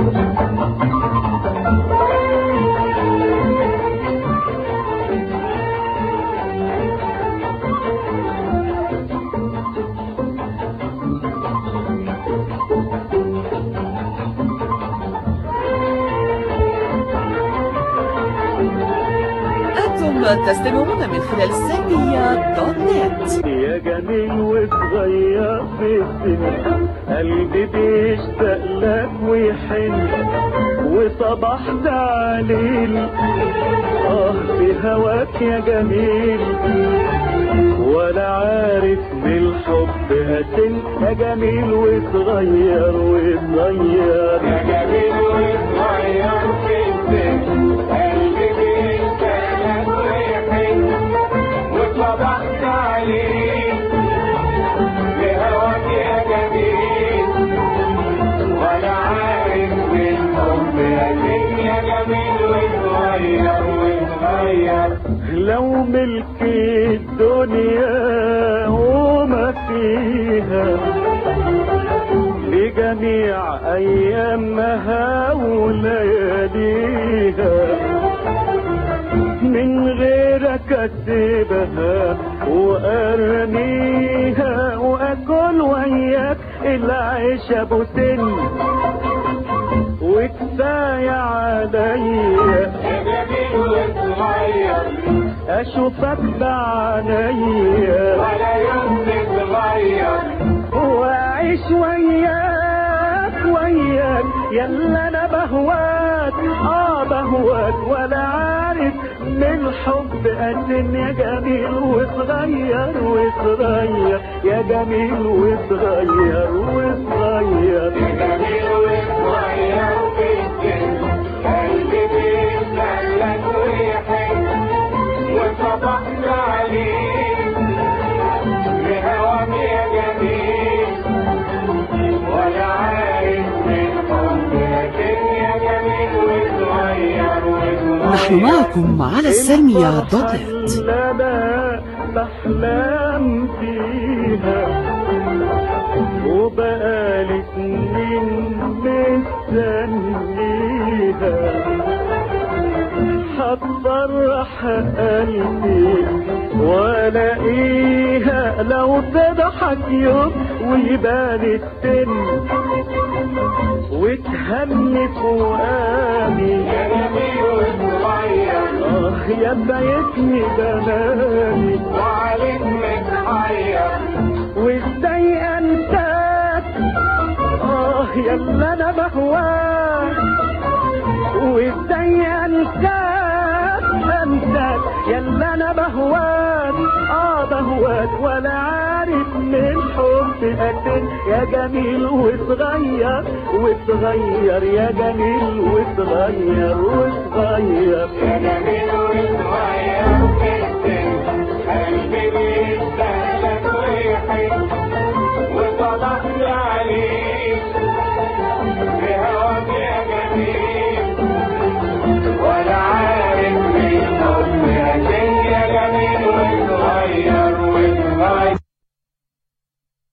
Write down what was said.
تستمعون من خلال سلمية.net. يا جميل وصغير في السن، قلبي بيشتاق لك ويحن، وصباح تعليل في هواك يا جميل، ولا عارف بالحب هتن. يا جميل وصغير وصغير، يا جميل وصغير في السن، قلبي بيشتاق ويحن، وصبحت عليك بهواك يا جميل، ولا عارف بالحب هتن. يا جميل وصغير وصغير، لو ملك الدنيا وما فيها لجميع أيامها ولياليها، من غيرك أسيبها وأرميها، وأكل وياك العيش أبو سن، وكفاية عليا يا جميل وصغير، أشوفك بعينيا ولا يوم تتغير، وأعيش وياك وياك، يلا أنا بهواك بهواك، ولا عارف من الحب أسن. يا جميل وصغير وصغير، يا جميل وصغير وصغير، يا جميل وصغير في السن، قلبي بيشتاق لك ويحن، وصبحت عليك بهواك يا جميل، ولا عارف بالحب هتن. يا جميل وصغير وصغير. نحن معكم على سلمية.net. أنا بحلم فيها وبقالي سنين مستنيها، هتفرح قلبي والاقيها، لو تضحك يوم ويبان السن، وتهني فؤادي يا جميل وصغير، يا بيتني بناني، وعليك متحير، وازاي انساك يلا انا بهواك، وازاي انساك يلا انا بهواك بهواك، ولا عارف من حب أسن. يا جميل وصغير وصغير، يا جميل وصغير وصغير، يا جميل